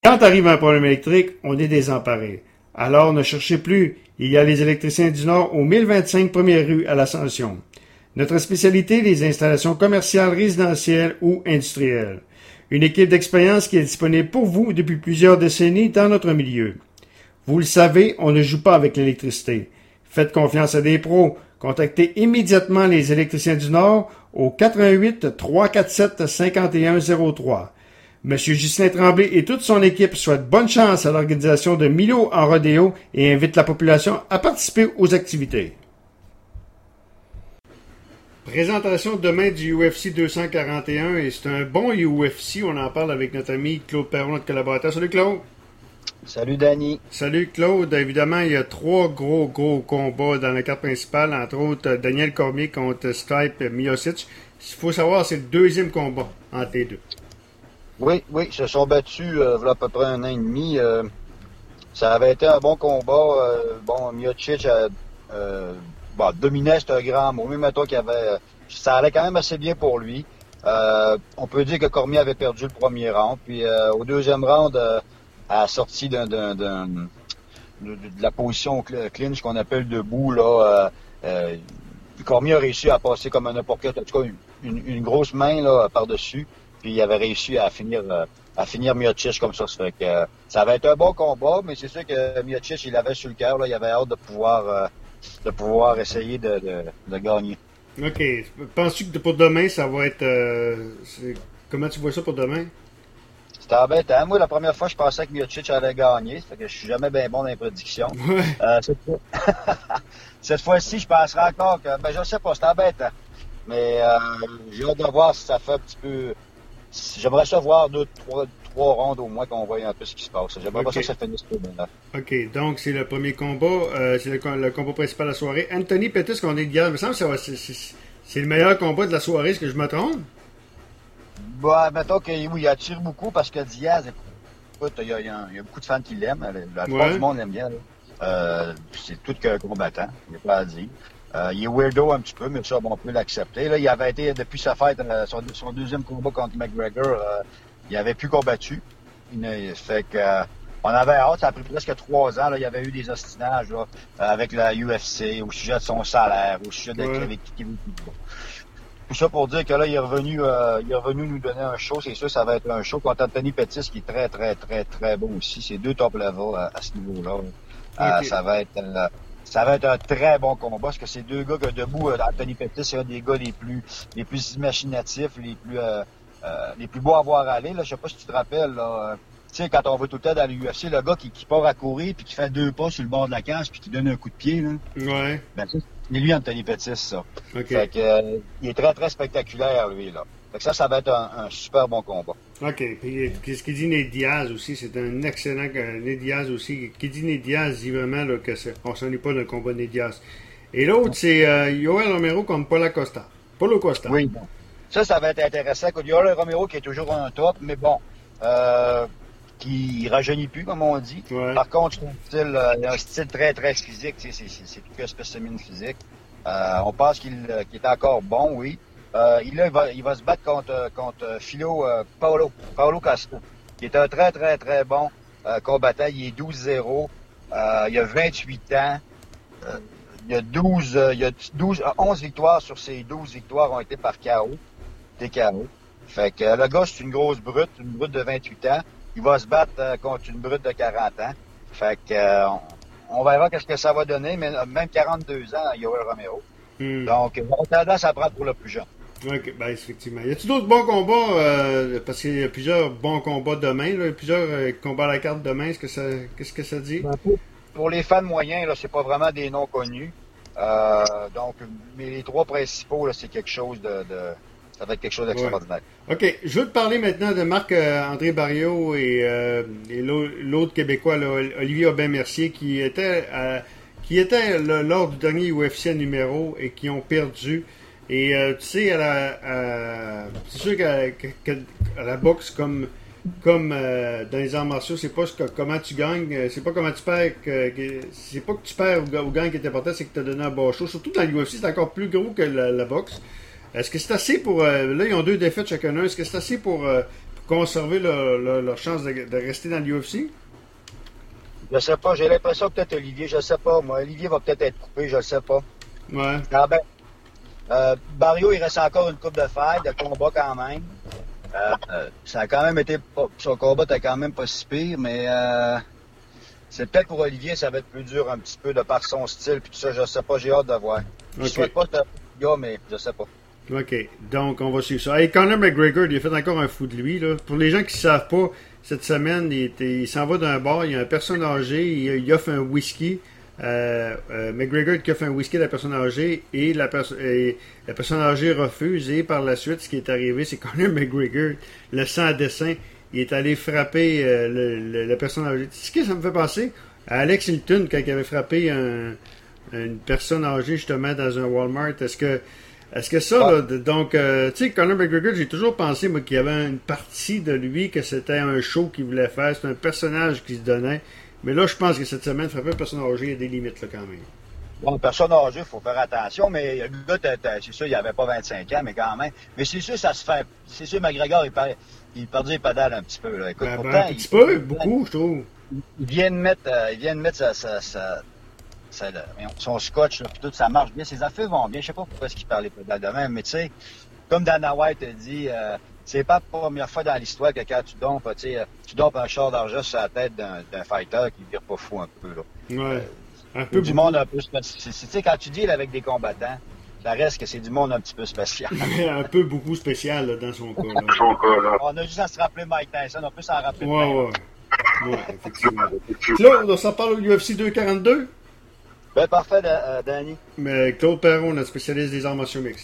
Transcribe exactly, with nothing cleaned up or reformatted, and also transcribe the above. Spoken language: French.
Quand arrive un problème électrique, on est désemparé. Alors ne cherchez plus, il y a les électriciens du Nord au mille vingt-cinq première rue à l'Ascension. Notre spécialité, les installations commerciales, résidentielles ou industrielles. Une équipe d'expérience qui est disponible pour vous depuis plusieurs décennies dans notre milieu. Vous le savez, on ne joue pas avec l'électricité. Faites confiance à des pros. Contactez immédiatement les électriciens du Nord au quatre un huit, trois quatre sept, cinq un zéro trois. Monsieur Ghislain Tremblay et toute son équipe souhaitent bonne chance à l'organisation de Milo en rodéo et invitent la population à participer aux activités. Présentation demain du U F C deux cent quarante et un et c'est un bon U F C. On en parle avec notre ami Claude Perron, notre collaborateur. Salut Claude! Salut Danny. Salut Claude. Évidemment, il y a trois gros, gros combats dans la carte principale. Entre autres, Daniel Cormier contre Stipe Miocic. Il faut savoir, c'est le deuxième combat entre les deux. Oui, oui, ils se sont battus euh, il y a à peu près un an et demi. Euh, ça avait été un bon combat. Euh, bon, Miocic a euh, bon, dominé, c'est un grand mot. Mais mettons qu'il avait. Ça allait quand même assez bien pour lui. Euh, on peut dire que Cormier avait perdu le premier round. Puis euh, au deuxième round, euh, à la sortie d'un, d'un, d'un, de, de la position clinch qu'on appelle debout, là, euh, euh, Cormier a réussi à passer comme un n'importe quel, en tout cas une, une grosse main là, par-dessus. Puis il avait réussi à finir euh, à finir Miocic comme ça. Ça fait que euh, ça va être un bon combat, mais c'est sûr que Miocic, il avait sur le cœur, là, il avait hâte de pouvoir euh, de pouvoir essayer de, de, de gagner. OK. Penses-tu que pour demain, ça va être euh, c'est... comment tu vois ça pour demain? C'était embêtant. Moi, la première fois, je pensais que Miocic allait gagner. Ça fait que je suis jamais bien bon dans les prédictions. Ouais. Euh, cette, fois... cette fois-ci, je penserais encore que. Ben, je sais pas, c'est embêtant. Mais euh, j'ai hâte de voir si ça fait un petit peu. J'aimerais ça voir deux, trois, trois rondes au moins qu'on voit un peu ce qui se passe. J'aimerais okay. pas ça que ça finisse tout bien. OK, donc c'est le premier combat, euh, c'est le, le combat principal de la soirée. Anthony Pettis contre Nate Diaz, il me semble que ça, c'est, c'est, c'est le meilleur combat de la soirée, est-ce que je me trompe? Bah, mettons que oui, il attire beaucoup parce que Diaz, écoute, il y a, il y a, il y a beaucoup de fans qui l'aiment. La plupart ouais. du monde l'aime bien. Euh, c'est tout que combattant, il n'y a pas à dire. Euh, il est weirdo un petit peu, mais ça, bon, on peut l'accepter. Là, il avait été, depuis sa fête, euh, son, son deuxième combat contre McGregor, euh, il avait plus combattu. Il, il fait que, euh, on avait hâte, ça a pris presque trois ans, là, il y avait eu des ostinages, là, avec la U F C, au sujet de son salaire, au sujet de ouais. avec qui il veut plus. Tout ça pour dire que là, il est revenu, euh, il est revenu nous donner un show. C'est sûr, ça va être un show contre Anthony Pettis, qui est très, très, très, très bon aussi. C'est deux top level à, à ce niveau-là. Euh, okay. Ça va être, euh, Ça va être un très bon combat parce que ces deux gars que debout, euh, Anthony Pettis, c'est un des gars les plus les plus imaginatifs, les plus euh, euh, les plus beaux à voir aller. Là, je sais pas si tu te rappelles, là, euh, tu sais, quand on va tout le temps dans l'U F C, le gars qui, qui part à courir puis qui fait deux pas sur le bord de la cage puis qui donne un coup de pied, là. Ouais. Ben, c'est lui, Anthony Pettis, ça. Okay. Fait que, euh, il est très, très spectaculaire, lui, là. Fait que ça, ça va être un, un super bon combat. OK. Puis, ce qu'il dit Nate Diaz aussi, c'est un excellent. Nate Diaz aussi. Qui dit Nate Diaz dit vraiment là, que c'est, on s'en est pas d'un combat de Nate Diaz. Et l'autre, c'est euh, Yoel Romero contre Paulo Costa. Paulo Costa. Oui, bon. Ça, ça va être intéressant. Yoel Romero qui est toujours un top, mais bon, euh, qui rajeunit plus, comme on dit. Ouais. Par contre, c'est un style, euh, un style très, très physique. C'est, c'est, c'est, c'est tout que spécimen physique. Euh, on pense qu'il, qu'il est encore bon, oui. Euh, il, là, il, va, il va se battre contre, contre Philo euh, Paulo, Paulo Costa, qui est un très, très, très bon euh, combattant. Il est douze zéro. Euh, il a vingt-huit ans. Euh, il a douze, euh, il a douze, onze victoires sur ses douze victoires ont été par K O. Des K O. Fait que euh, le gars, c'est une grosse brute, une brute de vingt-huit ans. Il va se battre euh, contre une brute de quarante ans. Fait que euh, on, on verra qu'est-ce que ça va donner, mais même quarante-deux ans, Yoel Romero. Hmm. Donc, on a tendance à prendre pour le plus jeune. OK, ben effectivement. Y a-t-il d'autres bons combats? Euh, parce qu'il y a plusieurs bons combats demain, là, plusieurs euh, combats à la carte demain. Est-ce que ça, qu'est-ce que ça dit? Ben, pour, pour les fans moyens, là, c'est pas vraiment des noms connus. Euh, donc, mais les trois principaux, là, c'est quelque chose de, de ça va être quelque chose d'extraordinaire. Ouais. OK, je veux te parler maintenant de Marc-André euh, Barriault et, euh, et l'autre Québécois, là, Olivier Aubin-Mercier, qui était, euh, qui était là, lors du dernier U F C numéro et qui ont perdu. Et euh, tu sais, à la, à, c'est sûr qu'à, qu'à la boxe, comme, comme euh, dans les arts martiaux, c'est pas que, comment tu gagnes, c'est pas comment tu perds, que, que, c'est pas que tu perds ou, ou gagnes qui est important, c'est que tu as donné un bon show. Surtout dans l'U F C, c'est encore plus gros que la, la boxe. Est-ce que c'est assez pour... Euh, là, ils ont deux défaites chacun. Est-ce que c'est assez pour, euh, pour conserver leur, leur, leur chance de, de rester dans l'U F C? Je sais pas, j'ai l'impression que peut-être Olivier, je sais pas, moi. Olivier va peut-être être coupé, je sais pas. Ouais. Ah ben, euh, Barrio, il reste encore une coupe de fer, de combat quand même. Euh, euh, ça a quand même été, pas, son combat était quand même pas si pire, mais euh, c'est peut-être pour Olivier, ça va être plus dur un petit peu de par son style, puis tout ça, je sais pas, j'ai hâte de voir. Je Ok. souhaite pas ce gars, mais je sais pas. OK. Donc, on va suivre ça. Hey, Conor McGregor, il a fait encore un fou de lui. Là. Pour les gens qui ne savent pas, cette semaine, il, était- il s'en va d'un bar, il y a une personne âgée, il, il offre un whisky. Euh, euh, McGregor qui offre un whisky à la personne âgée et la, perso- et la personne âgée refuse. Et par la suite, ce qui est arrivé, c'est Conor McGregor, le sang à dessin, il est allé frapper euh, le- le- la personne âgée. Tu sais ce que ça me fait penser? À Alex Hilton, quand il avait frappé un- une personne âgée justement dans un Walmart. Est-ce que est-ce que ça, Ouais. là, de- donc, euh, tu sais, Conor McGregor, j'ai toujours pensé, moi, qu'il y avait une partie de lui, que c'était un show qu'il voulait faire, c'était un personnage qui se donnait. Mais là, je pense que cette semaine, frapper un personne âgée, il y a des limites, là, quand même. Bon, personne âgée, il faut faire attention, mais le gars, t'as- t'as- c'est sûr, il avait pas vingt-cinq ans, mais quand même. Mais c'est sûr, ça se fait. C'est sûr, McGregor, il, perd, il perdait les pédales un petit peu. Là. Écoute, Ben, ben, pourtant, un petit il, peu, beaucoup, je trouve. il vient de mettre, euh, il vient de mettre sa, sa, sa, sa- le- son scotch, là, puis tout, ça marche bien. Ses affaires vont bien. Je sais pas pourquoi est-ce qu'il perd les pédales de même, mais tu sais, comme Dana White a dit, euh, c'est pas la première fois dans l'histoire que quand tu dompes, tu sais, euh, tu dompes un char d'argent sur la tête d'un, d'un fighter qui vire pas fou un peu, là. Ouais. Un peu Du beaucoup. monde un peu spécial. Tu sais, quand tu deals avec des combattants, ça reste que c'est du monde un petit peu spécial. un peu beaucoup spécial, là, dans son cas, là. On a juste à se rappeler Mike Tyson, on peut s'en rappeler. Ouais, plein. ouais. Ouais, effectivement. Claude, on s'en parle au U F C deux quarante-deux? Ben, parfait, euh, Danny. Mais Claude Perron, notre spécialiste des arts martiaux mixtes.